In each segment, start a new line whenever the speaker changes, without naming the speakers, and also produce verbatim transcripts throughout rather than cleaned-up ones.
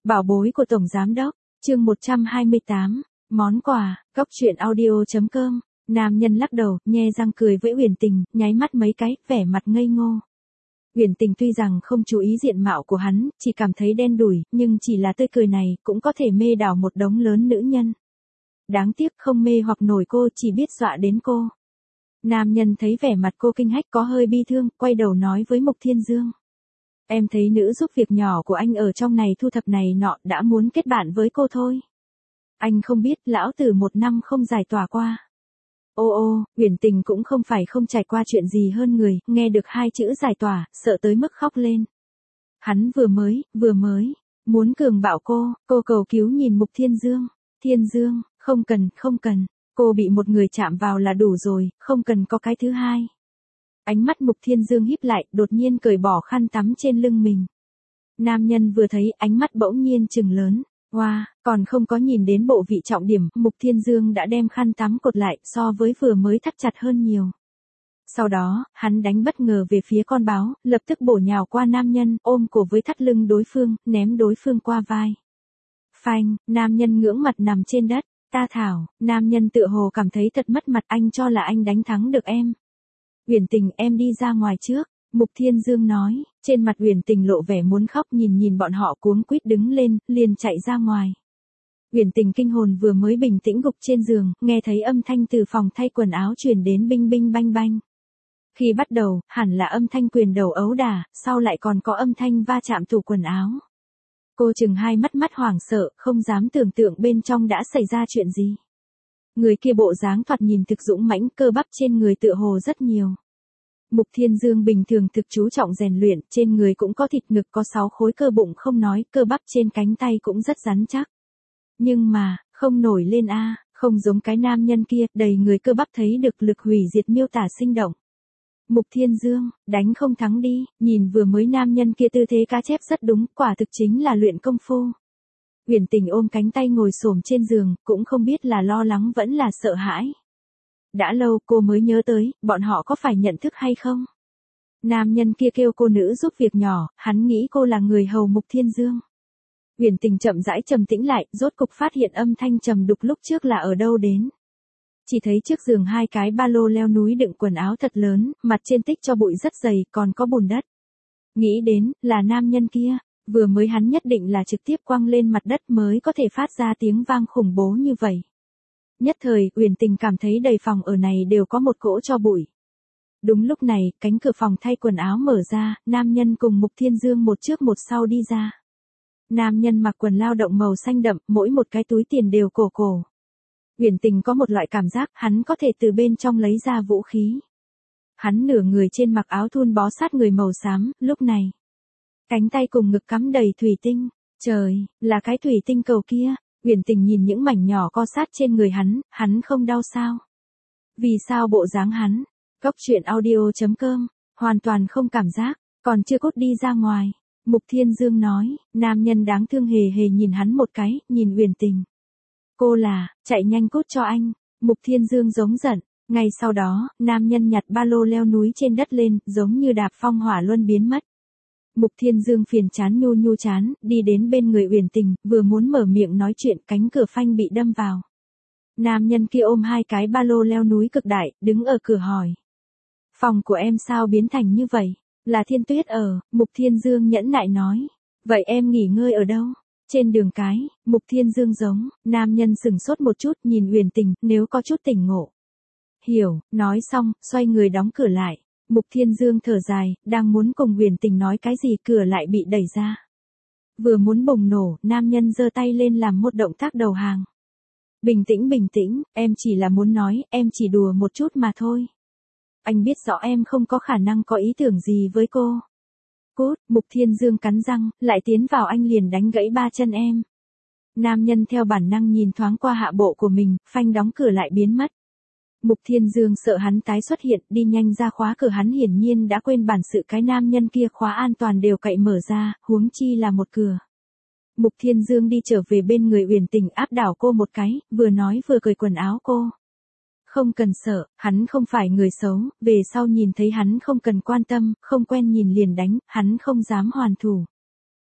Bảo bối của Tổng Giám Đốc, chương một trăm hai mươi tám, món quà, góc truyện audio.com, nam nhân lắc đầu, nhe răng cười với Uyển Tình, nháy mắt mấy cái, vẻ mặt ngây ngô. Uyển Tình tuy rằng không chú ý diện mạo của hắn, chỉ cảm thấy đen đủi, nhưng chỉ là tươi cười này, cũng có thể mê đảo một đống lớn nữ nhân. Đáng tiếc không mê hoặc nổi cô, chỉ biết dọa đến cô. Nam nhân thấy vẻ mặt cô kinh hách có hơi bi thương, quay đầu nói với Mục Thiên Dương. Em thấy nữ giúp việc nhỏ của anh ở trong này thu thập này nọ đã muốn kết bạn với cô thôi. Anh không biết lão tử một năm không giải tỏa qua. Ô ô, Uyển Tình cũng không phải không trải qua chuyện gì hơn người, nghe được hai chữ giải tỏa, sợ tới mức khóc lên. Hắn vừa mới, vừa mới, muốn cường bạo cô, cô cầu cứu nhìn Mục Thiên Dương. Thiên Dương, không cần, không cần, cô bị một người chạm vào là đủ rồi, không cần có cái thứ hai. Ánh mắt Mục Thiên Dương híp lại, đột nhiên cởi bỏ khăn tắm trên lưng mình. Nam nhân vừa thấy, ánh mắt bỗng nhiên trừng lớn. Wow, còn không có nhìn đến bộ vị trọng điểm, Mục Thiên Dương đã đem khăn tắm cột lại, so với vừa mới thắt chặt hơn nhiều. Sau đó, hắn đánh bất ngờ về phía con báo, lập tức bổ nhào qua nam nhân, ôm cổ với thắt lưng đối phương, ném đối phương qua vai. Phanh, nam nhân ngưỡng mặt nằm trên đất. Ta thảo, nam nhân tựa hồ cảm thấy thật mất mặt, anh cho là anh đánh thắng được em. Uyển Tình, em đi ra ngoài trước, Mục Thiên Dương nói, trên mặt Uyển Tình lộ vẻ muốn khóc, nhìn nhìn bọn họ cuống quýt đứng lên, liền chạy ra ngoài. Uyển Tình kinh hồn vừa mới bình tĩnh gục trên giường, nghe thấy âm thanh từ phòng thay quần áo truyền đến binh binh banh banh. Khi bắt đầu, hẳn là âm thanh quyền đầu ấu đả, sau lại còn có âm thanh va chạm tủ quần áo. Cô chừng hai mắt mắt hoảng sợ, không dám tưởng tượng bên trong đã xảy ra chuyện gì. Người kia bộ dáng thoạt nhìn thực dũng mãnh, cơ bắp trên người tựa hồ rất nhiều. Mục Thiên Dương bình thường thực chú trọng rèn luyện, trên người cũng có thịt ngực, có sáu khối cơ bụng không nói, cơ bắp trên cánh tay cũng rất rắn chắc. Nhưng mà, không nổi lên a, không giống cái nam nhân kia, đầy người cơ bắp thấy được lực hủy diệt miêu tả sinh động. Mục Thiên Dương, đánh không thắng đi, nhìn vừa mới nam nhân kia tư thế cá chép rất đúng, quả thực chính là luyện công phu. Uyển Tình ôm cánh tay ngồi xổm trên giường, cũng không biết là lo lắng vẫn là sợ hãi. Đã lâu cô mới nhớ tới, bọn họ có phải nhận thức hay không? Nam nhân kia kêu cô nữ giúp việc nhỏ, hắn nghĩ cô là người hầu Mục Thiên Dương. Uyển Tình chậm rãi trầm tĩnh lại, rốt cục phát hiện âm thanh trầm đục lúc trước là ở đâu đến. Chỉ thấy trước giường hai cái ba lô leo núi đựng quần áo thật lớn, mặt trên tích cho bụi rất dày, còn có bùn đất. Nghĩ đến, là nam nhân kia, vừa mới hắn nhất định là trực tiếp quăng lên mặt đất mới có thể phát ra tiếng vang khủng bố như vậy. Nhất thời, Uyển Tình cảm thấy đầy phòng ở này đều có một cỗ tro bụi. Đúng lúc này, cánh cửa phòng thay quần áo mở ra, nam nhân cùng Mục Thiên Dương một trước một sau đi ra. Nam nhân mặc quần lao động màu xanh đậm, mỗi một cái túi tiền đều cổ cổ. Uyển Tình có một loại cảm giác hắn có thể từ bên trong lấy ra vũ khí. Hắn nửa người trên mặc áo thun bó sát người màu xám, lúc này. Cánh tay cùng ngực cắm đầy thủy tinh. Trời, là cái thủy tinh cầu kia. Uyển Tình nhìn những mảnh nhỏ co sát trên người hắn, hắn không đau sao? Vì sao bộ dáng hắn? Góc truyện audio.com, hoàn toàn không cảm giác, còn chưa cốt đi ra ngoài. Mục Thiên Dương nói, nam nhân đáng thương hề hề nhìn hắn một cái, nhìn Uyển Tình. Cô là, chạy nhanh cút cho anh. Mục Thiên Dương giống giận. Ngay sau đó, nam nhân nhặt ba lô leo núi trên đất lên, giống như đạp phong hỏa luân biến mất. Mục Thiên Dương phiền chán nhu nhu chán, đi đến bên người Uyển Tình, vừa muốn mở miệng nói chuyện, cánh cửa phanh bị đâm vào. Nam nhân kia ôm hai cái ba lô leo núi cực đại, đứng ở cửa hỏi. Phòng của em sao biến thành như vậy? Là Thiên Tuyết ở, Mục Thiên Dương nhẫn nại nói. Vậy em nghỉ ngơi ở đâu? Trên đường cái, Mục Thiên Dương giống, nam nhân sừng sốt một chút, nhìn Uyển Tình, nếu có chút tỉnh ngộ. Hiểu, nói xong, xoay người đóng cửa lại. Mục Thiên Dương thở dài, đang muốn cùng Uyển Tình nói cái gì, cửa lại bị đẩy ra. Vừa muốn bùng nổ, nam nhân giơ tay lên làm một động tác đầu hàng. Bình tĩnh bình tĩnh, em chỉ là muốn nói, em chỉ đùa một chút mà thôi. Anh biết rõ em không có khả năng có ý tưởng gì với cô. Cút, Mục Thiên Dương cắn răng, lại tiến vào anh liền đánh gãy ba chân em. Nam nhân theo bản năng nhìn thoáng qua hạ bộ của mình, phanh đóng cửa lại biến mất. Mục Thiên Dương sợ hắn tái xuất hiện, đi nhanh ra khóa cửa, hắn hiển nhiên đã quên bản sự cái nam nhân kia khóa an toàn đều cậy mở ra, huống chi là một cửa. Mục Thiên Dương đi trở về bên người Uyển Tình, áp đảo cô một cái, vừa nói vừa cởi quần áo cô. Không cần sợ, hắn không phải người xấu, về sau nhìn thấy hắn không cần quan tâm, không quen nhìn liền đánh, hắn không dám hoàn thủ.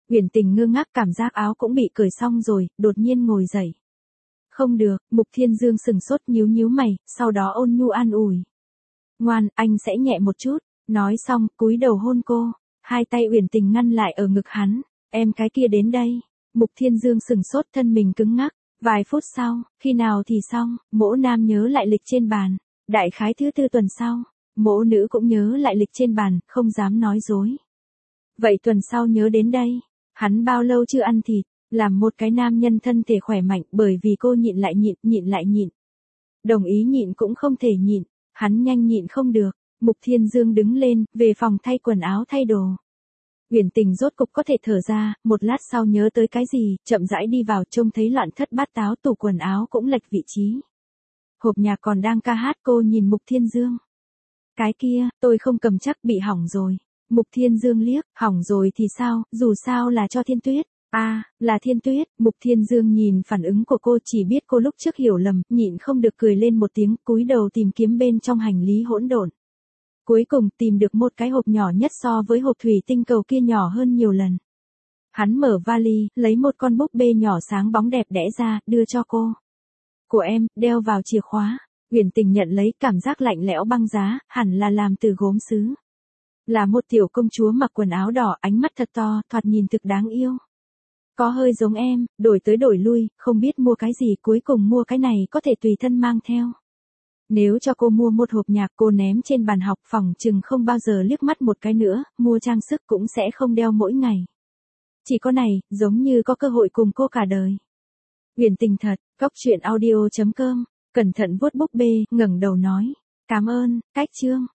Uyển Tình ngơ ngác cảm giác áo cũng bị cởi xong rồi, đột nhiên ngồi dậy. Không được, Mục Thiên Dương sừng sốt nhíu nhíu mày, sau đó ôn nhu an ủi. Ngoan, anh sẽ nhẹ một chút, nói xong, cúi đầu hôn cô, hai tay Uyển Tình ngăn lại ở ngực hắn, em cái kia đến đây. Mục Thiên Dương sừng sốt thân mình cứng ngắc, vài phút sau, khi nào thì xong, Mỗ nam nhớ lại lịch trên bàn, đại khái thứ tư tuần sau, Mỗ nữ cũng nhớ lại lịch trên bàn, không dám nói dối. Vậy tuần sau nhớ đến đây, hắn bao lâu chưa ăn thịt, làm một cái nam nhân thân thể khỏe mạnh bởi vì cô nhịn lại nhịn, nhịn lại nhịn. Đồng ý nhịn cũng không thể nhịn, hắn nhanh nhịn không được, Mục Thiên Dương đứng lên, về phòng thay quần áo thay đồ. Uyển Tình rốt cục có thể thở ra, một lát sau nhớ tới cái gì, chậm rãi đi vào trông thấy loạn thất bát táo tủ quần áo cũng lệch vị trí. Hộp nhạc còn đang ca hát cô nhìn Mục Thiên Dương. Cái kia, tôi không cầm chắc bị hỏng rồi. Mục Thiên Dương liếc, hỏng rồi thì sao, dù sao là cho Thiên Tuyết. À, là Thiên Tuyết, Mục Thiên Dương nhìn phản ứng của cô chỉ biết cô lúc trước hiểu lầm, nhịn không được cười lên một tiếng, cúi đầu tìm kiếm bên trong hành lý hỗn độn. Cuối cùng tìm được một cái hộp nhỏ nhất so với hộp thủy tinh cầu kia nhỏ hơn nhiều lần. Hắn mở vali, lấy một con búp bê nhỏ sáng bóng đẹp đẽ ra, đưa cho cô. Của em, đeo vào chìa khóa. Uyển Tình nhận lấy, cảm giác lạnh lẽo băng giá, hẳn là làm từ gốm sứ. Là một tiểu công chúa mặc quần áo đỏ, ánh mắt thật to, thoạt nhìn thực đáng yêu. Có hơi giống em, đổi tới đổi lui, không biết mua cái gì, cuối cùng mua cái này có thể tùy thân mang theo. Nếu cho cô mua một hộp nhạc cô ném trên bàn học phòng chừng không bao giờ liếc mắt một cái nữa, mua trang sức cũng sẽ không đeo mỗi ngày. Chỉ có này, giống như có cơ hội cùng cô cả đời. Uyển Tình thật, góc truyện audio chấm com, cẩn thận vuốt búp bê, ngẩng đầu nói. Cảm ơn, cách chương.